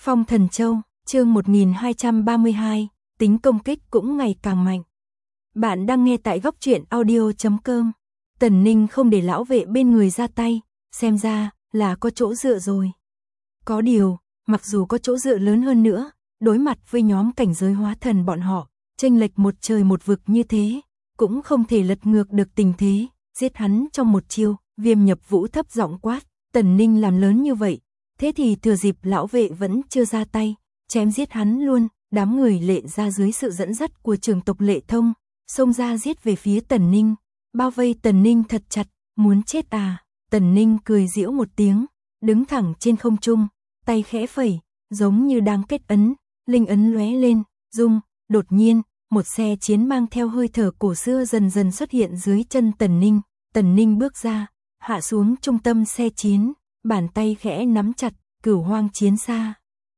Phong Thần Châu, chương 1232, tính công kích cũng ngày càng mạnh. Bạn đang nghe tại góc truyện audio.com. Tần Ninh không để lão vệ bên người ra tay, xem ra là có chỗ dựa rồi. Có điều, mặc dù có chỗ dựa lớn hơn nữa, đối mặt với nhóm cảnh giới hóa thần bọn họ, chênh lệch một trời một vực như thế, cũng không thể lật ngược được tình thế, giết hắn trong một chiêu. Viêm Nhập Vũ thấp giọng quát, Tần Ninh làm lớn như vậy, thế thì thừa dịp lão vệ vẫn chưa ra tay, chém giết hắn luôn. Đám người Lệ ra dưới sự dẫn dắt của trưởng tộc Lệ Thông, xông ra giết về phía Tần Ninh, bao vây Tần Ninh thật chặt, muốn chết à. Tần Ninh cười giễu một tiếng, đứng thẳng trên không trung, tay khẽ phẩy, giống như đang kết ấn, linh ấn lóe lên, rung, đột nhiên, một xe chiến mang theo hơi thở cổ xưa dần dần xuất hiện dưới chân Tần Ninh. Tần Ninh bước ra, hạ xuống trung tâm xe chiến, bàn tay khẽ nắm chặt, Cửu Hoang chiến xa.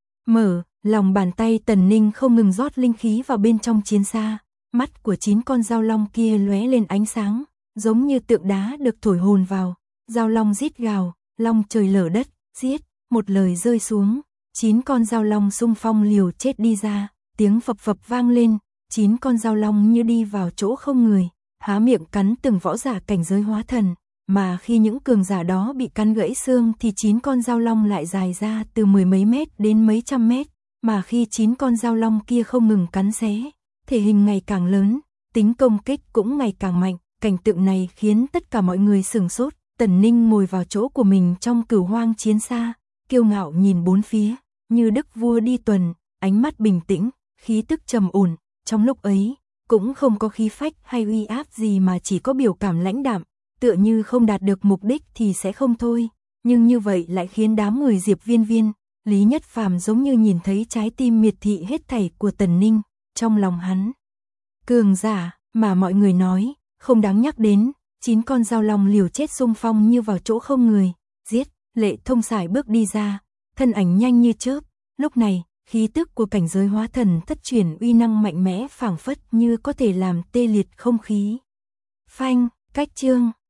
Mở, lòng bàn tay Tần Ninh không ngừng rót linh khí vào bên trong chiến xa, mắt của 9 con dao long kia lóe lên ánh sáng, giống như tượng đá được thổi hồn vào, dao long rít gào, long trời lở đất, giết, một lời rơi xuống, 9 con dao long xung phong liều chết đi ra, tiếng phập phập vang lên, 9 con dao long như đi vào chỗ không người, há miệng cắn từng võ giả cảnh giới hóa thần. Mà khi những cường giả đó bị cắn gãy xương thì 9 con dao long lại dài ra từ mười mấy mét đến mấy trăm mét, mà khi 9 con dao long kia không ngừng cắn xé, thể hình ngày càng lớn, tính công kích cũng ngày càng mạnh. Cảnh tượng này khiến tất cả mọi người sửng sốt. Tần Ninh ngồi vào chỗ của mình trong Cửu Hoang chiến xa, kiêu ngạo nhìn bốn phía, như đức vua đi tuần, ánh mắt bình tĩnh, khí tức trầm ổn. Trong lúc ấy, cũng không có khí phách hay uy áp gì mà chỉ có biểu cảm lãnh đạm, tựa như không đạt được mục đích thì sẽ không thôi. Nhưng như vậy lại khiến đám người Diệp Viên Viên, Lý Nhất Phàm giống như nhìn thấy trái tim miệt thị hết thảy của Tần Ninh. Trong lòng hắn, cường giả mà mọi người nói không đáng nhắc đến, 9 con dao long liều chết xung phong như vào chỗ không người, giết. Lệ Thông sải bước đi ra, thân ảnh nhanh như chớp. Lúc này, khí tức của cảnh giới hóa thần thất truyền uy năng mạnh mẽ phảng phất như có thể làm tê liệt không khí. Phanh, cách chương.